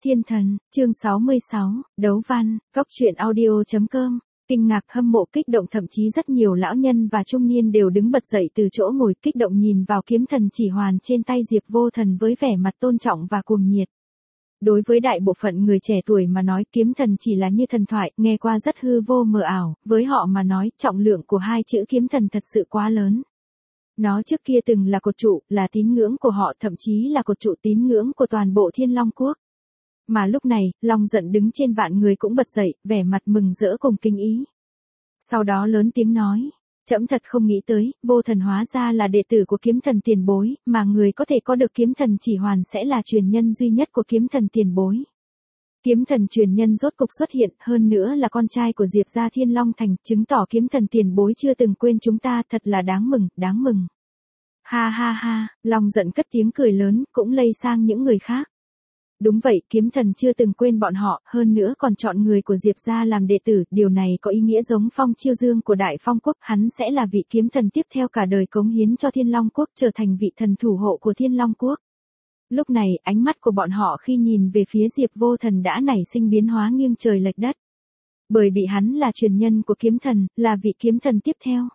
Thiên thần, chương 66, đấu văn, cóc truyện audio.com. Kinh ngạc, hâm mộ, kích động, thậm chí rất nhiều lão nhân và trung niên đều đứng bật dậy từ chỗ ngồi, kích động nhìn vào kiếm thần chỉ hoàn trên tay Diệp Vô Thần với vẻ mặt tôn trọng và cuồng nhiệt. Đối với đại bộ phận người trẻ tuổi mà nói, kiếm thần chỉ là như thần thoại, nghe qua rất hư vô mờ ảo, với họ mà nói, trọng lượng của hai chữ kiếm thần thật sự quá lớn. Nó trước kia từng là cột trụ, là tín ngưỡng của họ, thậm chí là cột trụ tín ngưỡng của toàn bộ Thiên Long Quốc. Mà lúc này, Long Giận đứng trên vạn người cũng bật dậy, vẻ mặt mừng rỡ cùng kinh ý. Sau đó lớn tiếng nói, trẫm thật không nghĩ tới, Vô Thần hóa ra là đệ tử của kiếm thần tiền bối, mà người có thể có được kiếm thần chỉ hoàn sẽ là truyền nhân duy nhất của kiếm thần tiền bối. Kiếm thần truyền nhân rốt cục xuất hiện, hơn nữa là con trai của Diệp gia Thiên Long Thành, chứng tỏ kiếm thần tiền bối chưa từng quên chúng ta, thật là đáng mừng, đáng mừng. Ha ha ha, Long Giận cất tiếng cười lớn, cũng lây sang những người khác. Đúng vậy, kiếm thần chưa từng quên bọn họ, hơn nữa còn chọn người của Diệp gia làm đệ tử, điều này có ý nghĩa giống Phong Chiêu Dương của Đại Phong Quốc, hắn sẽ là vị kiếm thần tiếp theo cả đời cống hiến cho Thiên Long Quốc, trở thành vị thần thủ hộ của Thiên Long Quốc. Lúc này, ánh mắt của bọn họ khi nhìn về phía Diệp Vô Thần đã nảy sinh biến hóa nghiêng trời lệch đất. Bởi bị hắn là truyền nhân của kiếm thần, là vị kiếm thần tiếp theo.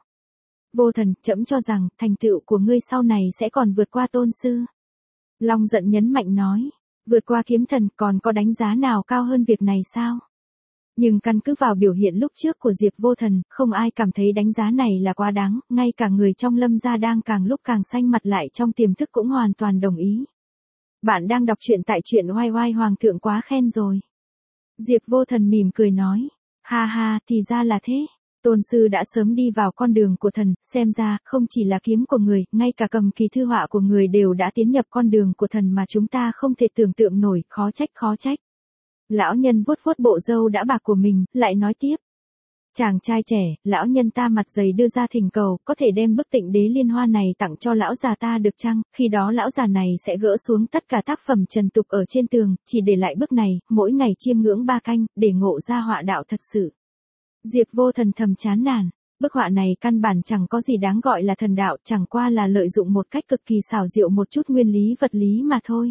Vô Thần, trẫm cho rằng, thành tựu của ngươi sau này sẽ còn vượt qua tôn sư. Long Giận nhấn mạnh nói, vượt qua kiếm thần còn có đánh giá nào cao hơn việc này sao? Nhưng căn cứ vào biểu hiện lúc trước của Diệp Vô Thần, không ai cảm thấy đánh giá này là quá đáng, ngay cả người trong Lâm gia đang càng lúc càng xanh mặt lại trong tiềm thức cũng hoàn toàn đồng ý. Bạn đang đọc truyện tại truyện oai oai, hoàng thượng quá khen rồi. Diệp Vô Thần mỉm cười nói, ha ha, thì ra là thế. Tôn sư đã sớm đi vào con đường của thần, xem ra, không chỉ là kiếm của người, ngay cả cầm kỳ thư họa của người đều đã tiến nhập con đường của thần mà chúng ta không thể tưởng tượng nổi, khó trách, khó trách. Lão nhân vuốt vuốt bộ râu đã bạc của mình, lại nói tiếp. Chàng trai trẻ, lão nhân ta mặt dày đưa ra thỉnh cầu, có thể đem bức Tịnh Đế Liên Hoa này tặng cho lão già ta được chăng? Khi đó lão già này sẽ gỡ xuống tất cả tác phẩm trần tục ở trên tường, chỉ để lại bức này, mỗi ngày chiêm ngưỡng 3 canh, để ngộ ra họa đạo thật sự. Diệp Vô Thần thầm chán nản, bức họa này căn bản chẳng có gì đáng gọi là thần đạo, chẳng qua là lợi dụng một cách cực kỳ xảo diệu một chút nguyên lý vật lý mà thôi.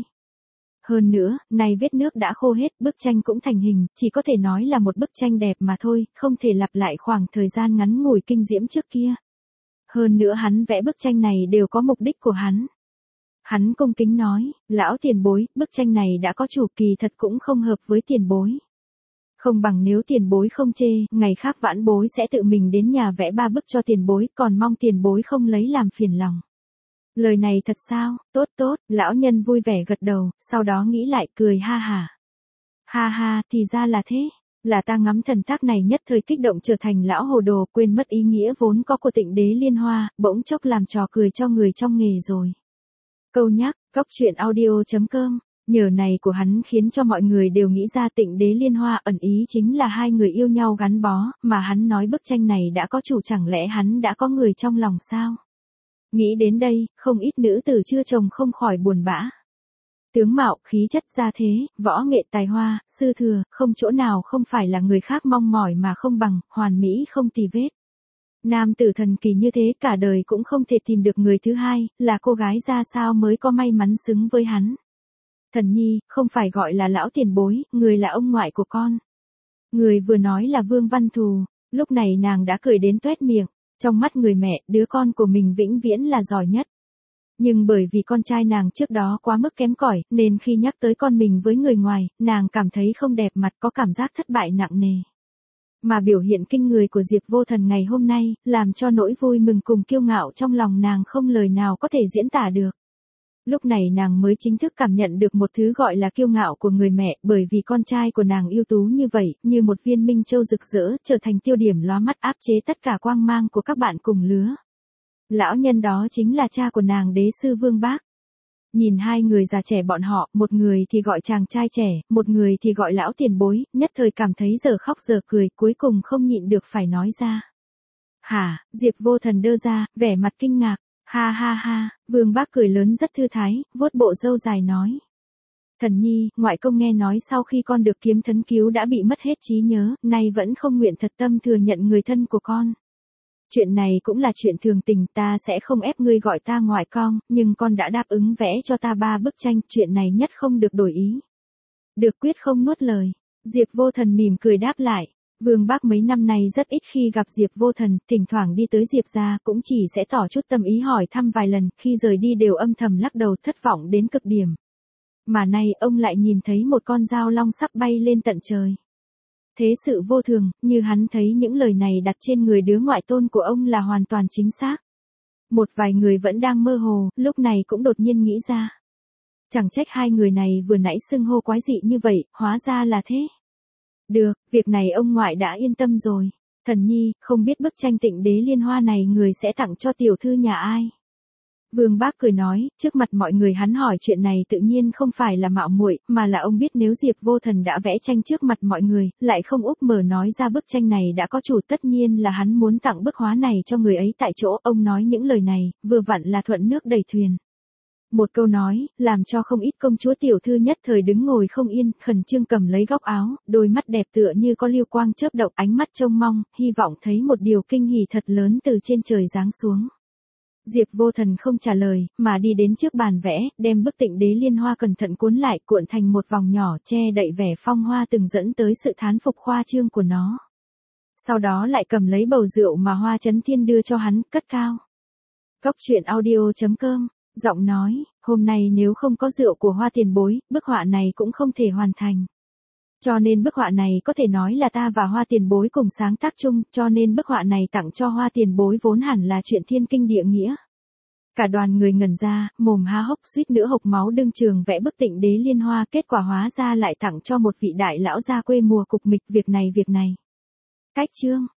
Hơn nữa, nay vết nước đã khô hết, bức tranh cũng thành hình, chỉ có thể nói là một bức tranh đẹp mà thôi, không thể lặp lại khoảng thời gian ngắn ngủi kinh diễm trước kia. Hơn nữa hắn vẽ bức tranh này đều có mục đích của hắn. Hắn cung kính nói, lão tiền bối, bức tranh này đã có chủ, kỳ thật cũng không hợp với tiền bối. Không bằng nếu tiền bối không chê, ngày khác vãn bối sẽ tự mình đến nhà vẽ 3 bức cho tiền bối, còn mong tiền bối không lấy làm phiền lòng. Lời này thật sao? Tốt tốt, lão nhân vui vẻ gật đầu, sau đó nghĩ lại cười ha hả. Ha ha, thì ra là thế, là ta ngắm thần thác này nhất thời kích động trở thành lão hồ đồ, quên mất ý nghĩa vốn có của Tịnh Đế Liên Hoa, bỗng chốc làm trò cười cho người trong nghề rồi. Câu nhắc, cóc truyện audio.com. Nhờ này của hắn khiến cho mọi người đều nghĩ ra Tịnh Đế Liên Hoa ẩn ý chính là hai người yêu nhau gắn bó, mà hắn nói bức tranh này đã có chủ, chẳng lẽ hắn đã có người trong lòng sao? Nghĩ đến đây, không ít nữ tử chưa chồng không khỏi buồn bã. Tướng mạo, khí chất, gia thế, võ nghệ, tài hoa, sư thừa, không chỗ nào không phải là người khác mong mỏi mà không bằng, hoàn mỹ không tì vết. Nam tử thần kỳ như thế cả đời cũng không thể tìm được người thứ hai, là cô gái ra sao mới có may mắn xứng với hắn. Thần nhi, không phải gọi là lão tiền bối, người là ông ngoại của con. Người vừa nói là Vương Văn Thù, lúc này nàng đã cười đến toét miệng, trong mắt người mẹ, đứa con của mình vĩnh viễn là giỏi nhất. Nhưng bởi vì con trai nàng trước đó quá mức kém cỏi, nên khi nhắc tới con mình với người ngoài, nàng cảm thấy không đẹp mặt, có cảm giác thất bại nặng nề. Mà biểu hiện kinh người của Diệp Vô Thần ngày hôm nay, làm cho nỗi vui mừng cùng kiêu ngạo trong lòng nàng không lời nào có thể diễn tả được. Lúc này nàng mới chính thức cảm nhận được một thứ gọi là kiêu ngạo của người mẹ, bởi vì con trai của nàng ưu tú như vậy, như một viên minh châu rực rỡ, trở thành tiêu điểm lóa mắt áp chế tất cả quang mang của các bạn cùng lứa. Lão nhân đó chính là cha của nàng, Đế sư Vương Bác. Nhìn hai người già trẻ bọn họ, một người thì gọi chàng trai trẻ, một người thì gọi lão tiền bối, nhất thời cảm thấy giờ khóc giờ cười, cuối cùng không nhịn được phải nói ra. Hả, Diệp Vô Thần đơ ra, vẻ mặt kinh ngạc. Ha ha ha, Vương Bác cười lớn rất thư thái, vuốt bộ râu dài nói. Thần nhi, ngoại công nghe nói sau khi con được kiếm thấn cứu đã bị mất hết trí nhớ, nay vẫn không nguyện thật tâm thừa nhận người thân của con. Chuyện này cũng là chuyện thường tình, ta sẽ không ép ngươi gọi ta ngoại con, nhưng con đã đáp ứng vẽ cho ta 3 bức tranh, chuyện này nhất không được đổi ý. Được quyết không nuốt lời. Diệp Vô Thần mỉm cười đáp lại. Vương Bác mấy năm nay rất ít khi gặp Diệp Vô Thần, thỉnh thoảng đi tới Diệp gia cũng chỉ sẽ tỏ chút tâm ý hỏi thăm vài lần, khi rời đi đều âm thầm lắc đầu thất vọng đến cực điểm. Mà nay ông lại nhìn thấy một con dao long sắp bay lên tận trời. Thế sự vô thường, như hắn thấy những lời này đặt trên người đứa ngoại tôn của ông là hoàn toàn chính xác. Một vài người vẫn đang mơ hồ, lúc này cũng đột nhiên nghĩ ra. Chẳng trách hai người này vừa nãy xưng hô quái dị như vậy, hóa ra là thế. Được, việc này ông ngoại đã yên tâm rồi. Thần nhi, không biết bức tranh Tịnh Đế Liên Hoa này người sẽ tặng cho tiểu thư nhà ai? Vương Bác cười nói, trước mặt mọi người hắn hỏi chuyện này tự nhiên không phải là mạo muội, mà là ông biết nếu Diệp Vô Thần đã vẽ tranh trước mặt mọi người, lại không úp mở nói ra bức tranh này đã có chủ, tất nhiên là hắn muốn tặng bức họa này cho người ấy tại chỗ. Ông nói những lời này, vừa vặn là thuận nước đẩy thuyền. Một câu nói, làm cho không ít công chúa tiểu thư nhất thời đứng ngồi không yên, khẩn trương cầm lấy góc áo, đôi mắt đẹp tựa như có lưu quang chớp động, ánh mắt trông mong, hy vọng thấy một điều kinh hỉ thật lớn từ trên trời giáng xuống. Diệp Vô Thần không trả lời, mà đi đến trước bàn vẽ, đem bức Tịnh Đế Liên Hoa cẩn thận cuốn lại, cuộn thành một vòng nhỏ, che đậy vẻ phong hoa từng dẫn tới sự thán phục khoa trương của nó. Sau đó lại cầm lấy bầu rượu mà Hoa Chấn Thiên đưa cho hắn, cất cao. Cốc truyện audio.com, giọng nói, hôm nay nếu không có rượu của Hoa tiền bối, bức họa này cũng không thể hoàn thành. Cho nên bức họa này có thể nói là ta và Hoa tiền bối cùng sáng tác chung, cho nên bức họa này tặng cho Hoa tiền bối vốn hẳn là chuyện thiên kinh địa nghĩa. Cả đoàn người ngẩn ra, mồm há hốc suýt nữa hộc máu, đương trường vẽ bức Tịnh Đế Liên Hoa, kết quả hóa ra lại tặng cho một vị đại lão gia quê mùa cục mịch. Việc này. Cách chương